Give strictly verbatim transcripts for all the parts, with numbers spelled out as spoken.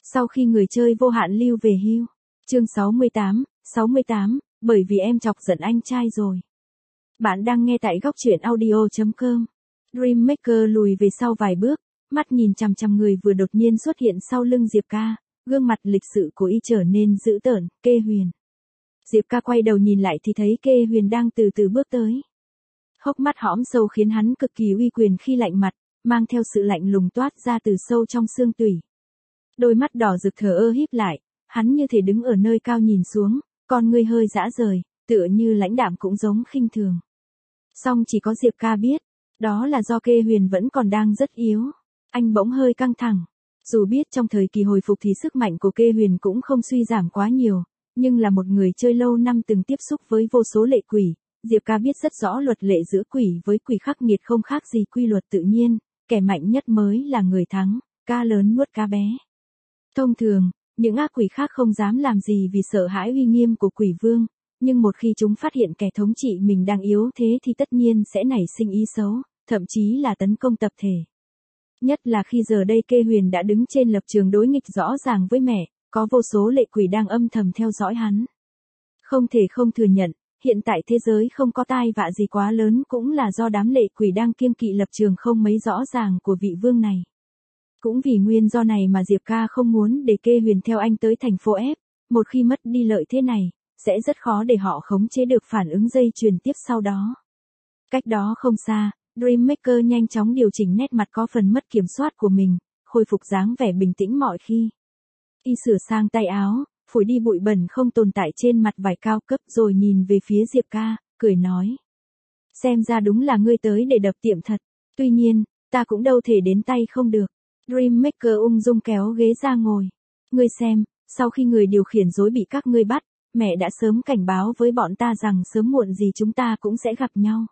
Sau khi người chơi vô hạn lưu về hưu. Chương sáu mươi tám, sáu mươi tám, bởi vì em chọc giận anh trai rồi. Bạn đang nghe tại góc truyện audio chấm com. Dreammaker lùi về sau vài bước, mắt nhìn chằm chằm người vừa đột nhiên xuất hiện sau lưng Diệp Ca, gương mặt lịch sự của y trở nên dữ tợn, Kê Huyền. Diệp Ca quay đầu nhìn lại thì thấy Kê Huyền đang từ từ bước tới. Hốc mắt hõm sâu khiến hắn cực kỳ uy quyền khi lạnh mặt, mang theo sự lạnh lùng toát ra từ sâu trong xương tủy. Đôi mắt đỏ rực thờ ơ híp lại, hắn như thể đứng ở nơi cao nhìn xuống, con ngươi hơi dã rời, tựa như lãnh đạm cũng giống khinh thường. Song chỉ có Diệp Ca biết, đó là do Kê Huyền vẫn còn đang rất yếu. Anh bỗng hơi căng thẳng. Dù biết trong thời kỳ hồi phục thì sức mạnh của Kê Huyền cũng không suy giảm quá nhiều, nhưng là một người chơi lâu năm từng tiếp xúc với vô số lệ quỷ, Diệp Ca biết rất rõ luật lệ giữa quỷ với quỷ khắc nghiệt không khác gì quy luật tự nhiên, kẻ mạnh nhất mới là người thắng, cá lớn nuốt cá bé. Thông thường, những ác quỷ khác không dám làm gì vì sợ hãi uy nghiêm của quỷ vương, nhưng một khi chúng phát hiện kẻ thống trị mình đang yếu thế thì tất nhiên sẽ nảy sinh ý xấu, thậm chí là tấn công tập thể. Nhất là khi giờ đây Kê Huyền đã đứng trên lập trường đối nghịch rõ ràng với mẹ, có vô số lệ quỷ đang âm thầm theo dõi hắn. Không thể không thừa nhận, hiện tại thế giới không có tai vạ gì quá lớn cũng là do đám lệ quỷ đang kiêng kỵ lập trường không mấy rõ ràng của vị vương này. Cũng vì nguyên do này mà Diệp Ca không muốn để Kê Huyền theo anh tới thành phố F, một khi mất đi lợi thế này, sẽ rất khó để họ khống chế được phản ứng dây chuyền tiếp sau đó. Cách đó không xa, Dreammaker nhanh chóng điều chỉnh nét mặt có phần mất kiểm soát của mình, khôi phục dáng vẻ bình tĩnh mọi khi. Y sửa sang tay áo, phủi đi bụi bẩn không tồn tại trên mặt vải cao cấp rồi nhìn về phía Diệp Ca, cười nói. Xem ra đúng là ngươi tới để đập tiệm thật, tuy nhiên, ta cũng đâu thể đến tay không được. Dreammaker ung dung kéo ghế ra ngồi. Ngươi xem, sau khi người điều khiển rối bị các ngươi bắt, mẹ đã sớm cảnh báo với bọn ta rằng sớm muộn gì chúng ta cũng sẽ gặp nhau.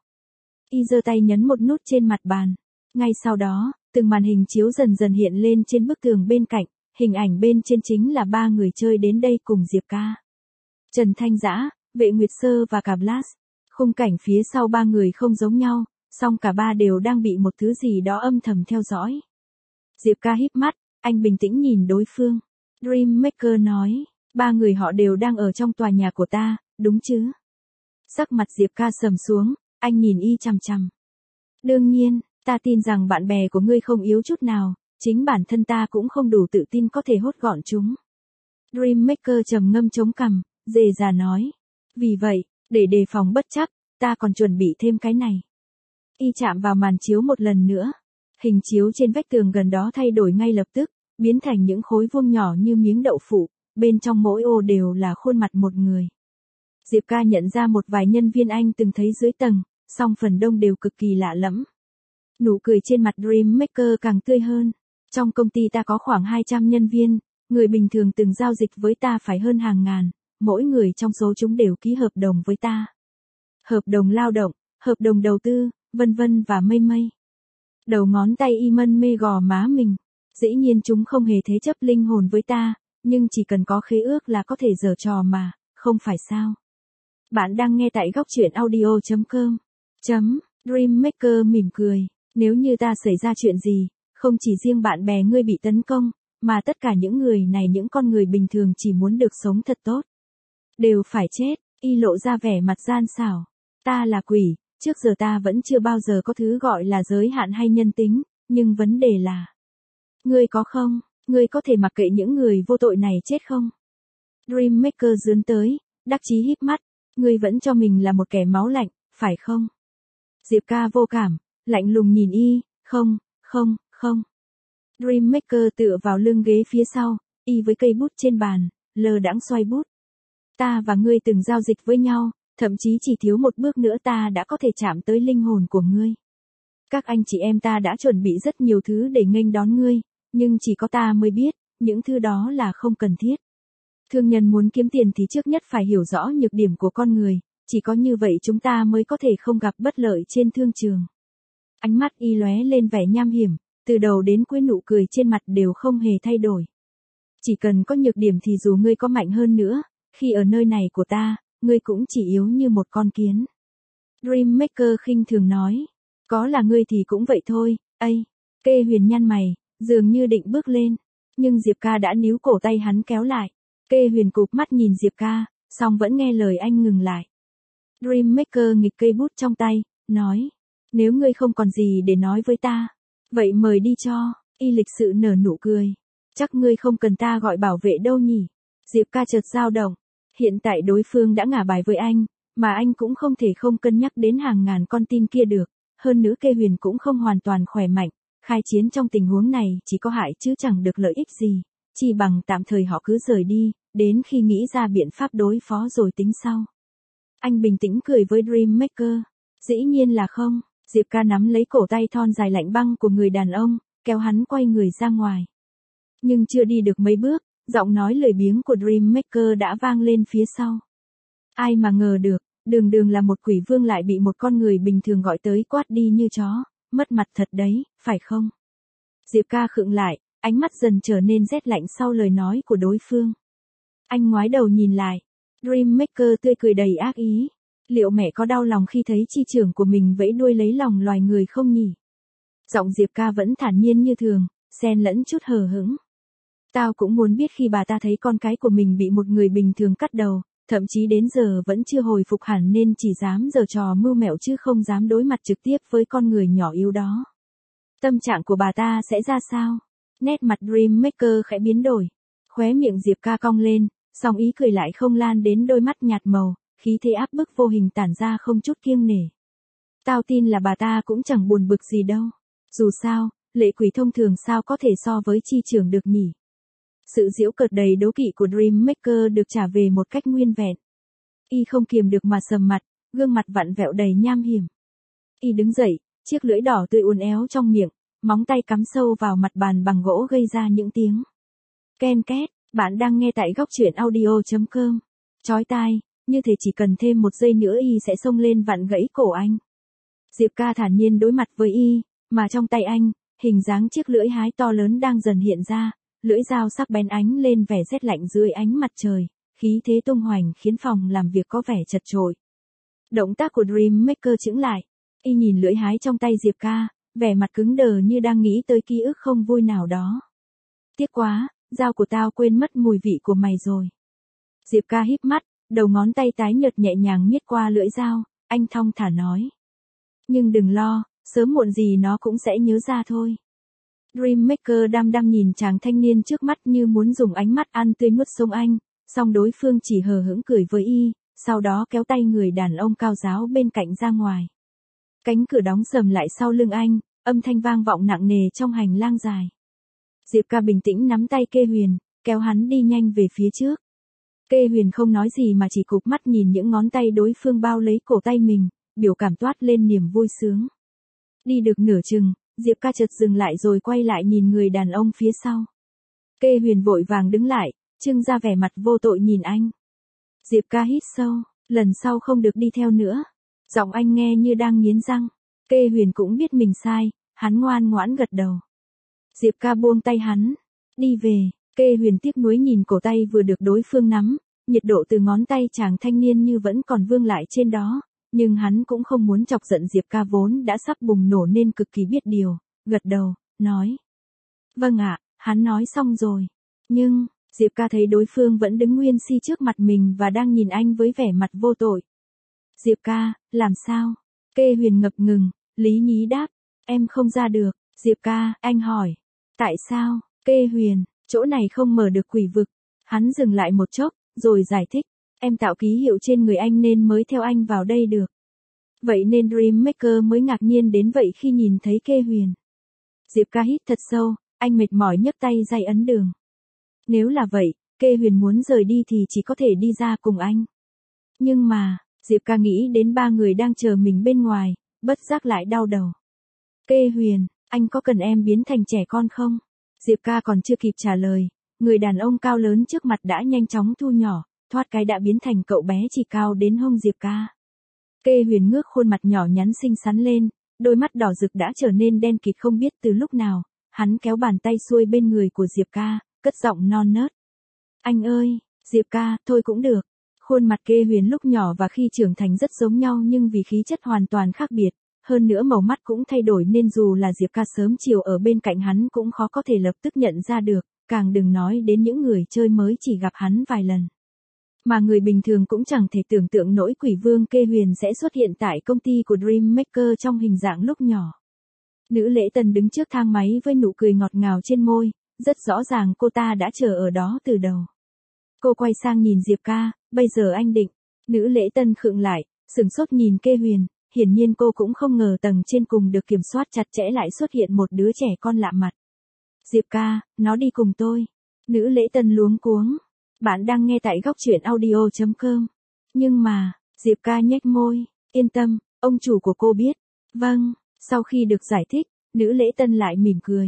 Y giơ tay nhấn một nút trên mặt bàn. Ngay sau đó, từng màn hình chiếu dần dần hiện lên trên bức tường bên cạnh, hình ảnh bên trên chính là ba người chơi đến đây cùng Diệp Ca. Trần Thanh Dã, Vệ Nguyệt Sơ và cả Blast. Khung cảnh phía sau ba người không giống nhau, song cả ba đều đang bị một thứ gì đó âm thầm theo dõi. Diệp Ca híp mắt, anh bình tĩnh nhìn đối phương. Dreammaker nói, ba người họ đều đang ở trong tòa nhà của ta, đúng chứ? Sắc mặt Diệp Ca sầm xuống, anh nhìn y chằm chằm. Đương nhiên, ta tin rằng bạn bè của ngươi không yếu chút nào, chính bản thân ta cũng không đủ tự tin có thể hốt gọn chúng. Dreammaker trầm ngâm chống cằm, dè dà nói. Vì vậy, để đề phòng bất trắc, ta còn chuẩn bị thêm cái này. Y chạm vào màn chiếu một lần nữa. Hình chiếu trên vách tường gần đó thay đổi ngay lập tức, biến thành những khối vuông nhỏ như miếng đậu phụ, bên trong mỗi ô đều là khuôn mặt một người. Diệp Ca nhận ra một vài nhân viên anh từng thấy dưới tầng, song phần đông đều cực kỳ lạ lẫm. Nụ cười trên mặt Dreammaker càng tươi hơn. Trong công ty ta có khoảng hai trăm nhân viên, người bình thường từng giao dịch với ta phải hơn hàng ngàn, mỗi người trong số chúng đều ký hợp đồng với ta. Hợp đồng lao động, hợp đồng đầu tư, vân vân và mây mây. Đầu ngón tay y mân mê gò má mình. Dĩ nhiên chúng không hề thế chấp linh hồn với ta, nhưng chỉ cần có khế ước là có thể giở trò mà, không phải sao? Bạn đang nghe tại góc truyện audio chấm com. Chấm, Dreammaker mỉm cười, nếu như ta xảy ra chuyện gì, không chỉ riêng bạn bè ngươi bị tấn công, mà tất cả những người này những con người bình thường chỉ muốn được sống thật tốt. Đều phải chết, y lộ ra vẻ mặt gian xảo. Ta là quỷ, trước giờ ta vẫn chưa bao giờ có thứ gọi là giới hạn hay nhân tính, nhưng vấn đề là... Ngươi có không, ngươi có thể mặc kệ những người vô tội này chết không? Dreammaker dướn tới, đắc chí híp mắt, ngươi vẫn cho mình là một kẻ máu lạnh, phải không? Diệp Ca vô cảm, lạnh lùng nhìn y, không, không, không. Dreammaker tựa vào lưng ghế phía sau, y với cây bút trên bàn, lờ đãng xoay bút. Ta và ngươi từng giao dịch với nhau, thậm chí chỉ thiếu một bước nữa ta đã có thể chạm tới linh hồn của ngươi. Các anh chị em ta đã chuẩn bị rất nhiều thứ để nghênh đón ngươi, nhưng chỉ có ta mới biết, những thứ đó là không cần thiết. Thương nhân muốn kiếm tiền thì trước nhất phải hiểu rõ nhược điểm của con người, chỉ có như vậy chúng ta mới có thể không gặp bất lợi trên thương trường. Ánh mắt y lóe lên vẻ nham hiểm, từ đầu đến cuối nụ cười trên mặt đều không hề thay đổi. Chỉ cần có nhược điểm thì dù ngươi có mạnh hơn nữa, khi ở nơi này của ta, ngươi cũng chỉ yếu như một con kiến. Dreammaker khinh thường nói, có là ngươi thì cũng vậy thôi, ây. Kê Huyền nhăn mày, dường như định bước lên. Nhưng Diệp Ca đã níu cổ tay hắn kéo lại. Kê Huyền cụp mắt nhìn Diệp Ca, song vẫn nghe lời anh ngừng lại. Dreammaker nghịch cây bút trong tay, nói. Nếu ngươi không còn gì để nói với ta, vậy mời đi cho. Y lịch sự nở nụ cười. Chắc ngươi không cần ta gọi bảo vệ đâu nhỉ. Diệp Ca chợt dao động. Hiện tại đối phương đã ngả bài với anh, mà anh cũng không thể không cân nhắc đến hàng ngàn con tin kia được. Hơn nữa Kê Huyền cũng không hoàn toàn khỏe mạnh. Khai chiến trong tình huống này chỉ có hại chứ chẳng được lợi ích gì. Chỉ bằng tạm thời họ cứ rời đi, đến khi nghĩ ra biện pháp đối phó rồi tính sau. Anh bình tĩnh cười với Dreammaker. Dĩ nhiên là không. Diệp Ca nắm lấy cổ tay thon dài lạnh băng của người đàn ông, kéo hắn quay người ra ngoài. Nhưng chưa đi được mấy bước, giọng nói lười biếng của Dreammaker đã vang lên phía sau. Ai mà ngờ được, đường đường là một quỷ vương lại bị một con người bình thường gọi tới quát đi như chó, mất mặt thật đấy, phải không? Diệp Ca khựng lại, ánh mắt dần trở nên rét lạnh sau lời nói của đối phương. Anh ngoái đầu nhìn lại, Dreammaker tươi cười đầy ác ý. Liệu mẹ có đau lòng khi thấy chi trưởng của mình vẫy đuôi lấy lòng loài người không nhỉ? Giọng Diệp Ca vẫn thản nhiên như thường, xen lẫn chút hờ hững. Tao cũng muốn biết khi bà ta thấy con cái của mình bị một người bình thường cắt đầu, thậm chí đến giờ vẫn chưa hồi phục hẳn nên chỉ dám giở trò mưu mẹo chứ không dám đối mặt trực tiếp với con người nhỏ yếu đó. Tâm trạng của bà ta sẽ ra sao? Nét mặt Dreammaker khẽ biến đổi. Khóe miệng Diệp Ca cong lên, song ý cười lại không lan đến đôi mắt nhạt màu, khí thế áp bức vô hình tản ra không chút kiêng nể. Tao tin là bà ta cũng chẳng buồn bực gì đâu. Dù sao, lệ quỷ thông thường sao có thể so với chi trưởng được nhỉ? Sự giễu cợt đầy đố kỵ của Dreammaker được trả về một cách nguyên vẹn. Y không kiềm được mà sầm mặt, gương mặt vặn vẹo đầy nham hiểm. Y đứng dậy, chiếc lưỡi đỏ tươi uốn éo trong miệng, móng tay cắm sâu vào mặt bàn bằng gỗ gây ra những tiếng ken két. Bạn đang nghe tại góc truyện audio chấm com. Chói tai, như thể chỉ cần thêm một giây nữa Y sẽ xông lên vặn gãy cổ anh. Diệp Ca thản nhiên đối mặt với Y, mà trong tay anh, hình dáng chiếc lưỡi hái to lớn đang dần hiện ra, lưỡi dao sắc bén ánh lên vẻ rét lạnh dưới ánh mặt trời, khí thế tung hoành khiến phòng làm việc có vẻ chật chội. Động tác của Dreammaker chững lại, Y nhìn lưỡi hái trong tay Diệp Ca, vẻ mặt cứng đờ như đang nghĩ tới ký ức không vui nào đó. Tiếc quá, dao của tao quên mất mùi vị của mày rồi. Diệp Ca híp mắt, đầu ngón tay tái nhợt nhẹ nhàng miết qua lưỡi dao, anh thong thả nói. Nhưng đừng lo, sớm muộn gì nó cũng sẽ nhớ ra thôi. Dreammaker đăm đăm nhìn chàng thanh niên trước mắt như muốn dùng ánh mắt ăn tươi nuốt sống anh, song đối phương chỉ hờ hững cười với Y, sau đó kéo tay người đàn ông cao ráo bên cạnh ra ngoài. Cánh cửa đóng sầm lại sau lưng anh, âm thanh vang vọng nặng nề trong hành lang dài. Diệp Ca bình tĩnh nắm tay Kê Huyền, kéo hắn đi nhanh về phía trước. Kê Huyền không nói gì mà chỉ cụp mắt nhìn những ngón tay đối phương bao lấy cổ tay mình, biểu cảm toát lên niềm vui sướng. Đi được nửa chừng, Diệp Ca chợt dừng lại rồi quay lại nhìn người đàn ông phía sau. Kê Huyền vội vàng đứng lại, trưng ra vẻ mặt vô tội nhìn anh. Diệp Ca hít sâu, lần sau không được đi theo nữa. Giọng anh nghe như đang nghiến răng. Kê Huyền cũng biết mình sai, hắn ngoan ngoãn gật đầu. Diệp Ca buông tay hắn, đi về. Kê Huyền tiếc nuối nhìn cổ tay vừa được đối phương nắm, nhiệt độ từ ngón tay chàng thanh niên như vẫn còn vương lại trên đó, nhưng hắn cũng không muốn chọc giận Diệp Ca vốn đã sắp bùng nổ nên cực kỳ biết điều, gật đầu, nói. Vâng ạ, hắn nói xong rồi. Nhưng, Diệp Ca thấy đối phương vẫn đứng nguyên si trước mặt mình và đang nhìn anh với vẻ mặt vô tội. Diệp Ca, làm sao? Kê Huyền ngập ngừng, lý nhí đáp, em không ra được. Diệp Ca, anh hỏi. Tại sao? Kê Huyền, chỗ này không mở được quỷ vực. Hắn dừng lại một chốc, rồi giải thích. Em tạo ký hiệu trên người anh nên mới theo anh vào đây được. Vậy nên Dreammaker mới ngạc nhiên đến vậy khi nhìn thấy Kê Huyền. Diệp Ca hít thật sâu, anh mệt mỏi nhấc tay dây ấn đường. Nếu là vậy, Kê Huyền muốn rời đi thì chỉ có thể đi ra cùng anh. Nhưng mà, Diệp Ca nghĩ đến ba người đang chờ mình bên ngoài, bất giác lại đau đầu. Kê Huyền, anh có cần em biến thành trẻ con không? Diệp Ca còn chưa kịp trả lời, người đàn ông cao lớn trước mặt đã nhanh chóng thu nhỏ, thoát cái đã biến thành cậu bé chỉ cao đến hông Diệp Ca. Kê Huyền ngước khuôn mặt nhỏ nhắn xinh xắn lên, đôi mắt đỏ rực đã trở nên đen kịt không biết từ lúc nào, hắn kéo bàn tay xuôi bên người của Diệp Ca, cất giọng non nớt. Anh ơi, Diệp Ca, thôi cũng được. Khuôn mặt Kê Huyền lúc nhỏ và khi trưởng thành rất giống nhau nhưng vì khí chất hoàn toàn khác biệt, hơn nữa màu mắt cũng thay đổi nên dù là Diệp Ca sớm chiều ở bên cạnh hắn cũng khó có thể lập tức nhận ra được, càng đừng nói đến những người chơi mới chỉ gặp hắn vài lần. Mà người bình thường cũng chẳng thể tưởng tượng nổi quỷ vương Kê Huyền sẽ xuất hiện tại công ty của Dream Maker trong hình dạng lúc nhỏ. Nữ lễ tân đứng trước thang máy với nụ cười ngọt ngào trên môi, rất rõ ràng cô ta đã chờ ở đó từ đầu. Cô quay sang nhìn Diệp ca, bây giờ anh định. Nữ lễ tân khựng lại, sửng sốt nhìn Kê Huyền, hiển nhiên cô cũng không ngờ tầng trên cùng được kiểm soát chặt chẽ lại xuất hiện một đứa trẻ con lạ mặt. Diệp ca, nó đi cùng tôi. Nữ lễ tân luống cuống. Bạn đang nghe tại góc truyện audio chấm com. Nhưng mà, Diệp ca nhếch môi, yên tâm, ông chủ của cô biết. Vâng, sau khi được giải thích, nữ lễ tân lại mỉm cười.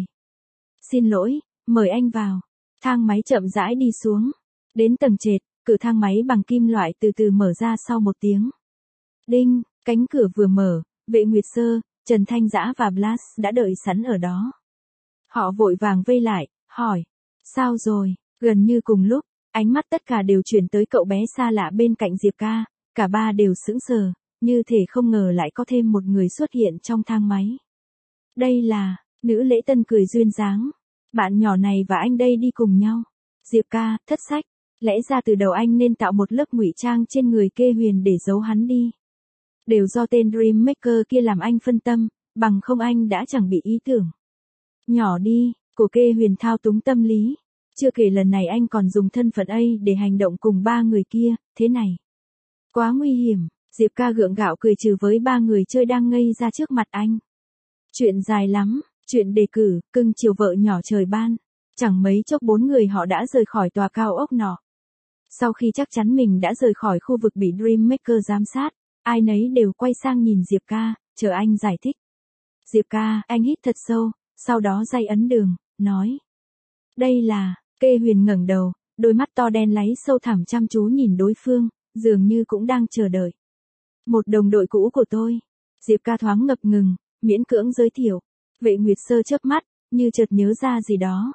Xin lỗi, mời anh vào. Thang máy chậm rãi đi xuống. Đến tầng trệt, cửa thang máy bằng kim loại từ từ mở ra sau một tiếng. Đinh, cánh cửa vừa mở, Vệ Nguyệt Sơ, Trần Thanh Dã và Blast đã đợi sẵn ở đó. Họ vội vàng vây lại, hỏi. Sao rồi? Gần như cùng lúc, ánh mắt tất cả đều chuyển tới cậu bé xa lạ bên cạnh Diệp ca, cả ba đều sững sờ, như thể không ngờ lại có thêm một người xuất hiện trong thang máy. Đây là, nữ lễ tân cười duyên dáng. Bạn nhỏ này và anh đây đi cùng nhau. Diệp ca, thất sách. Lẽ ra từ đầu anh nên tạo một lớp ngụy trang trên người Kê Huyền để giấu hắn đi. Đều do tên Dream Maker kia làm anh phân tâm, bằng không anh đã chẳng bị ý tưởng. Nhỏ đi, của Kê Huyền thao túng tâm lý. Chưa kể lần này anh còn dùng thân phận A để hành động cùng ba người kia, thế này. Quá nguy hiểm, Diệp ca gượng gạo cười trừ với ba người chơi đang ngây ra trước mặt anh. Chuyện dài lắm, chuyện đề cử, cưng chiều vợ nhỏ trời ban. Chẳng mấy chốc bốn người họ đã rời khỏi tòa cao ốc nọ. Sau khi chắc chắn mình đã rời khỏi khu vực bị Dream Maker giám sát, ai nấy đều quay sang nhìn Diệp ca, chờ anh giải thích. Diệp ca, anh hít thật sâu, sau đó day ấn đường, nói. Đây là, Kê Huyền ngẩng đầu, đôi mắt to đen láy sâu thẳm chăm chú nhìn đối phương, dường như cũng đang chờ đợi. Một đồng đội cũ của tôi. Diệp ca thoáng ngập ngừng, miễn cưỡng giới thiệu. Vệ Nguyệt Sơ chớp mắt, như chợt nhớ ra gì đó.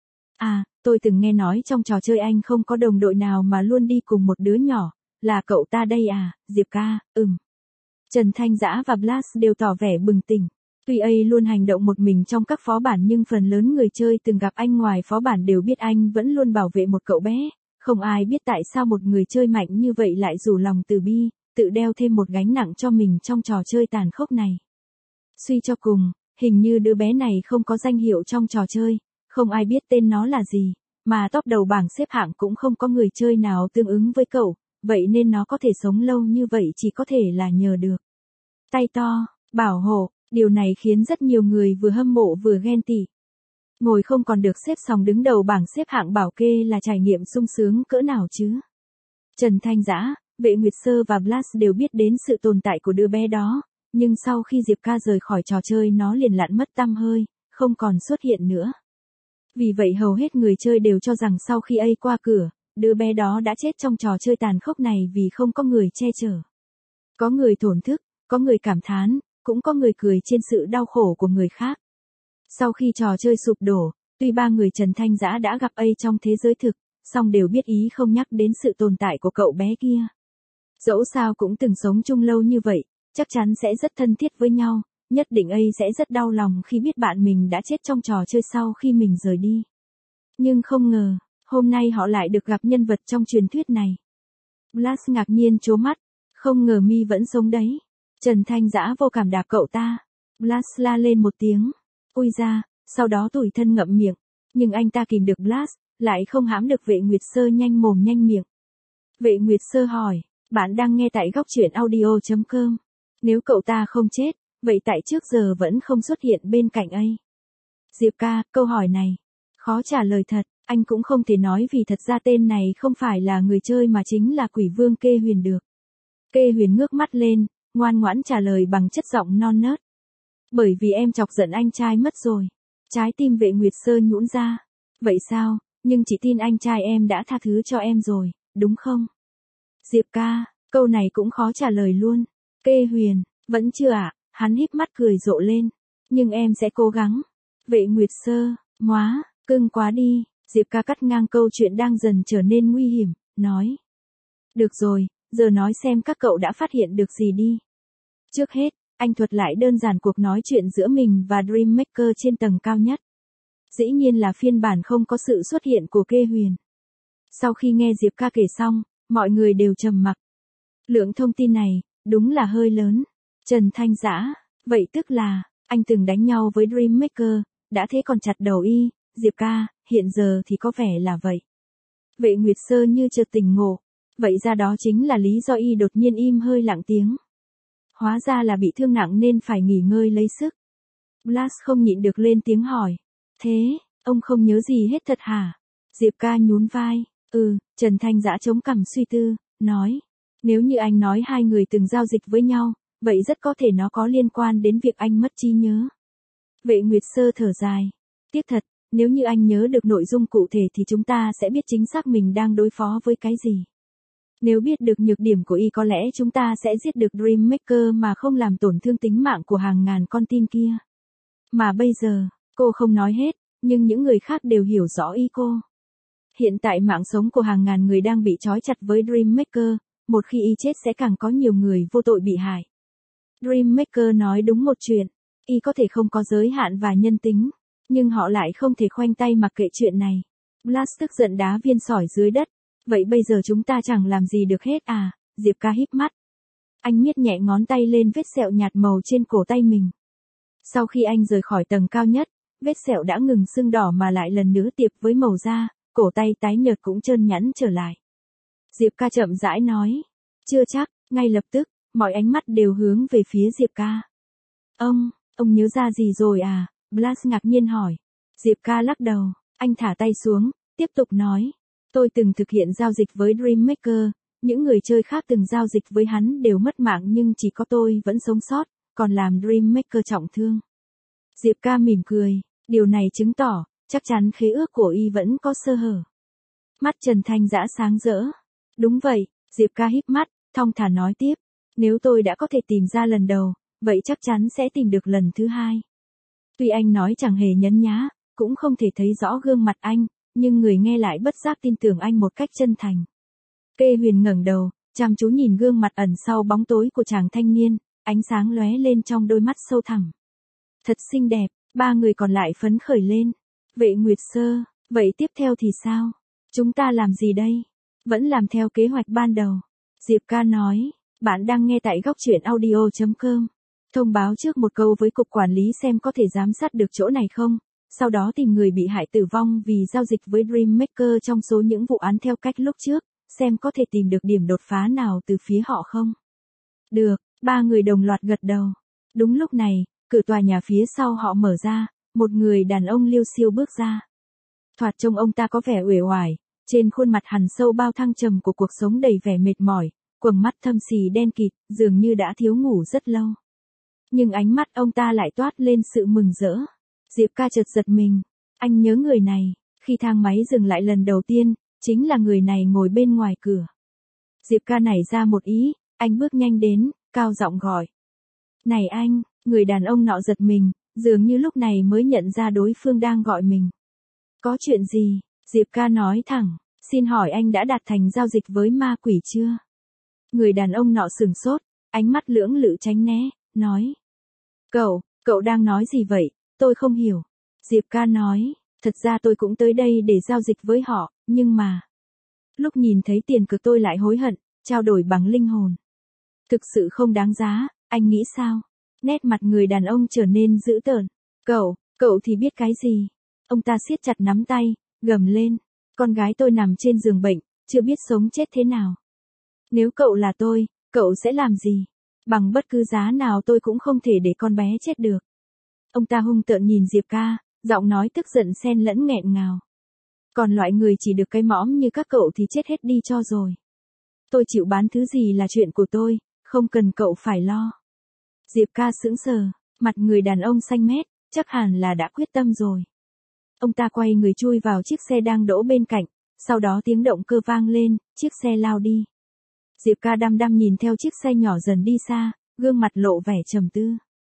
À, tôi từng nghe nói trong trò chơi anh không có đồng đội nào mà luôn đi cùng một đứa nhỏ, là cậu ta đây à, Diệp ca, ừm. Trần Thanh Dã và Blast đều tỏ vẻ bừng tỉnh. Tuy A luôn hành động một mình trong các phó bản nhưng phần lớn người chơi từng gặp anh ngoài phó bản đều biết anh vẫn luôn bảo vệ một cậu bé, không ai biết tại sao một người chơi mạnh như vậy lại rủ lòng từ bi, tự đeo thêm một gánh nặng cho mình trong trò chơi tàn khốc này. Suy cho cùng, hình như đứa bé này không có danh hiệu trong trò chơi, không ai biết tên nó là gì, mà top đầu bảng xếp hạng cũng không có người chơi nào tương ứng với cậu, vậy nên nó có thể sống lâu như vậy chỉ có thể là nhờ được tay to, bảo hộ, điều này khiến rất nhiều người vừa hâm mộ vừa ghen tị. Ngồi không còn được xếp sòng đứng đầu bảng xếp hạng bảo kê là trải nghiệm sung sướng cỡ nào chứ. Trần Thanh Dã, Vệ Nguyệt Sơ và Blast đều biết đến sự tồn tại của đứa bé đó, nhưng sau khi Diệp ca rời khỏi trò chơi nó liền lặn mất tăm hơi, không còn xuất hiện nữa. Vì vậy hầu hết người chơi đều cho rằng sau khi A qua cửa, đứa bé đó đã chết trong trò chơi tàn khốc này vì không có người che chở. Có người thổn thức, có người cảm thán, cũng có người cười trên sự đau khổ của người khác. Sau khi trò chơi sụp đổ, tuy ba người Trần Thanh Dã đã gặp A trong thế giới thực, song đều biết ý không nhắc đến sự tồn tại của cậu bé kia. Dẫu sao cũng từng sống chung lâu như vậy, chắc chắn sẽ rất thân thiết với nhau, nhất định A sẽ rất đau lòng khi biết bạn mình đã chết trong trò chơi sau khi mình rời đi. Nhưng không ngờ, hôm nay họ lại được gặp nhân vật trong truyền thuyết này. Blast ngạc nhiên trố mắt, không ngờ Mi vẫn sống đấy. Trần Thanh Dã vô cảm đạp cậu ta. Blast la lên một tiếng. Ui ra, sau đó tủi thân ngậm miệng. Nhưng anh ta kìm được Blast, lại không hãm được Vệ Nguyệt Sơ nhanh mồm nhanh miệng. Vệ Nguyệt Sơ hỏi, bạn đang nghe tại góc truyện audio chấm com. Nếu cậu ta không chết, vậy tại trước giờ vẫn không xuất hiện bên cạnh A. Diệp ca, câu hỏi này, khó trả lời thật, anh cũng không thể nói vì thật ra tên này không phải là người chơi mà chính là quỷ vương Kê Huyền được. Kê Huyền ngước mắt lên, ngoan ngoãn trả lời bằng chất giọng non nớt. Bởi vì em chọc giận anh trai mất rồi. Trái tim Vệ Nguyệt Sơ nhũn ra. Vậy sao, nhưng chị tin anh trai em đã tha thứ cho em rồi, đúng không? Diệp ca, câu này cũng khó trả lời luôn. Kê Huyền, vẫn chưa ạ, à? Hắn híp mắt cười rộ lên. Nhưng em sẽ cố gắng. Vệ Nguyệt Sơ, móa, cưng quá đi. Diệp ca cắt ngang câu chuyện đang dần trở nên nguy hiểm, nói. Được rồi, giờ nói xem các cậu đã phát hiện được gì đi. Trước hết, anh thuật lại đơn giản cuộc nói chuyện giữa mình và Dream Maker trên tầng cao nhất. Dĩ nhiên là phiên bản không có sự xuất hiện của Kê Huyền. Sau khi nghe Diệp ca kể xong, mọi người đều trầm mặc. Lượng thông tin này, đúng là hơi lớn. Trần Thanh Dã, vậy tức là, anh từng đánh nhau với Dreammaker, đã thế còn chặt đầu y, Diệp ca, hiện giờ thì có vẻ là vậy. Vệ Nguyệt Sơ như chợt tỉnh ngộ, vậy ra đó chính là lý do y đột nhiên im hơi lặng tiếng. Hóa ra là bị thương nặng nên phải nghỉ ngơi lấy sức. Blast không nhịn được lên tiếng hỏi. Thế, ông không nhớ gì hết thật hả? Diệp ca nhún vai. Ừ, Trần Thanh Dã chống cằm suy tư, nói. Nếu như anh nói hai người từng giao dịch với nhau, vậy rất có thể nó có liên quan đến việc anh mất trí nhớ. Vệ Nguyệt Sơ thở dài. Tiếc thật, nếu như anh nhớ được nội dung cụ thể thì chúng ta sẽ biết chính xác mình đang đối phó với cái gì. Nếu biết được nhược điểm của y có lẽ chúng ta sẽ giết được Dreammaker mà không làm tổn thương tính mạng của hàng ngàn con tin kia. Mà bây giờ, cô không nói hết, nhưng những người khác đều hiểu rõ ý cô. Hiện tại mạng sống của hàng ngàn người đang bị trói chặt với Dreammaker, một khi y chết sẽ càng có nhiều người vô tội bị hại. Dreammaker nói đúng một chuyện, y có thể không có giới hạn và nhân tính, nhưng họ lại không thể khoanh tay mặc kệ chuyện này. Blast tức giận đá viên sỏi dưới đất. Vậy bây giờ chúng ta chẳng làm gì được hết à, Diệp ca híp mắt. Anh miết nhẹ ngón tay lên vết sẹo nhạt màu trên cổ tay mình. Sau khi anh rời khỏi tầng cao nhất, vết sẹo đã ngừng sưng đỏ mà lại lần nữa tiệp với màu da, cổ tay tái nhợt cũng trơn nhẵn trở lại. Diệp ca chậm rãi nói. Chưa chắc, ngay lập tức, mọi ánh mắt đều hướng về phía Diệp ca. Ông, ông nhớ ra gì rồi à? Blast ngạc nhiên hỏi. Diệp ca lắc đầu, anh thả tay xuống, tiếp tục nói. Tôi từng thực hiện giao dịch với Dreammaker, những người chơi khác từng giao dịch với hắn đều mất mạng nhưng chỉ có tôi vẫn sống sót, còn làm Dreammaker trọng thương. Diệp ca mỉm cười, điều này chứng tỏ, chắc chắn khế ước của y vẫn có sơ hở. Mắt Trần Thanh Dã sáng rỡ. Đúng vậy, Diệp ca híp mắt, thong thả nói tiếp. Nếu tôi đã có thể tìm ra lần đầu, vậy chắc chắn sẽ tìm được lần thứ hai. Tuy anh nói chẳng hề nhấn nhá, cũng không thể thấy rõ gương mặt anh, nhưng người nghe lại bất giác tin tưởng anh một cách chân thành. Kê Huyền ngẩng đầu, chăm chú nhìn gương mặt ẩn sau bóng tối của chàng thanh niên, ánh sáng lóe lên trong đôi mắt sâu thẳm. Thật xinh đẹp, ba người còn lại phấn khởi lên. Vệ Nguyệt Sơ, vậy tiếp theo thì sao? Chúng ta làm gì đây? Vẫn làm theo kế hoạch ban đầu. Diệp ca nói, bạn đang nghe tại góc truyện audio chấm com. Thông báo trước một câu với cục quản lý xem có thể giám sát được chỗ này không. Sau đó tìm người bị hại tử vong vì giao dịch với Dreammaker trong số những vụ án theo cách lúc trước, xem có thể tìm được điểm đột phá nào từ phía họ không. Được, ba người đồng loạt gật đầu. Đúng lúc này, cửa tòa nhà phía sau họ mở ra, một người đàn ông liêu xiêu bước ra. Thoạt trông ông ta có vẻ uể oải, trên khuôn mặt hằn sâu bao thăng trầm của cuộc sống đầy vẻ mệt mỏi, quầng mắt thâm xì đen kịt, dường như đã thiếu ngủ rất lâu. Nhưng ánh mắt ông ta lại toát lên sự mừng rỡ. Diệp ca chợt giật mình, anh nhớ người này, khi thang máy dừng lại lần đầu tiên, chính là người này ngồi bên ngoài cửa. Diệp ca nảy ra một ý, anh bước nhanh đến, cao giọng gọi. Này anh, người đàn ông nọ giật mình, dường như lúc này mới nhận ra đối phương đang gọi mình. Có chuyện gì? Diệp ca nói thẳng, xin hỏi anh đã đạt thành giao dịch với ma quỷ chưa? Người đàn ông nọ sửng sốt, ánh mắt lưỡng lự tránh né, nói. Cậu, cậu đang nói gì vậy? Tôi không hiểu. Diệp ca nói, thật ra tôi cũng tới đây để giao dịch với họ, nhưng mà... Lúc nhìn thấy tiền cược tôi lại hối hận, trao đổi bằng linh hồn. Thực sự không đáng giá, anh nghĩ sao? Nét mặt người đàn ông trở nên dữ tợn. Cậu, cậu thì biết cái gì? Ông ta siết chặt nắm tay, gầm lên. Con gái tôi nằm trên giường bệnh, chưa biết sống chết thế nào. Nếu cậu là tôi, cậu sẽ làm gì? Bằng bất cứ giá nào tôi cũng không thể để con bé chết được. Ông ta hung tợn nhìn Diệp ca, giọng nói tức giận xen lẫn nghẹn ngào. Còn loại người chỉ được cái mõm như các cậu thì chết hết đi cho rồi. Tôi chịu bán thứ gì là chuyện của tôi, không cần cậu phải lo. Diệp ca sững sờ, mặt người đàn ông xanh mét, chắc hẳn là đã quyết tâm rồi. Ông ta quay người chui vào chiếc xe đang đỗ bên cạnh, sau đó tiếng động cơ vang lên, chiếc xe lao đi. Diệp ca đăm đăm nhìn theo chiếc xe nhỏ dần đi xa, gương mặt lộ vẻ trầm tư.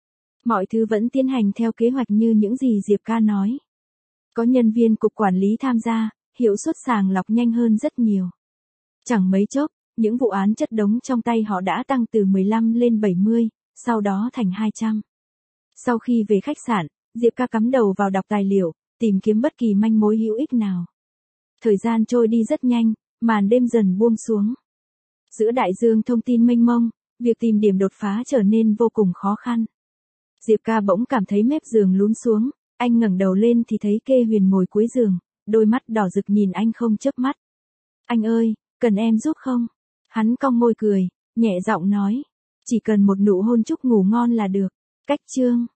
Mọi thứ vẫn tiến hành theo kế hoạch như những gì Diệp ca nói. Có nhân viên cục quản lý tham gia, hiệu suất sàng lọc nhanh hơn rất nhiều. Chẳng mấy chốc, những vụ án chất đống trong tay họ đã tăng từ mười lăm lên bảy mươi, sau đó thành hai trăm. Sau khi về khách sạn, Diệp ca cắm đầu vào đọc tài liệu, tìm kiếm bất kỳ manh mối hữu ích nào. Thời gian trôi đi rất nhanh, màn đêm dần buông xuống. Giữa đại dương thông tin mênh mông, việc tìm điểm đột phá trở nên vô cùng khó khăn. Diệp Ca bỗng cảm thấy mép giường lún xuống, anh ngẩng đầu lên thì thấy Kê Huyền ngồi cuối giường, đôi mắt đỏ rực nhìn anh không chớp mắt. Anh ơi, cần em giúp không? Hắn cong môi cười, nhẹ giọng nói. Chỉ cần một nụ hôn chúc ngủ ngon là được. Cách chương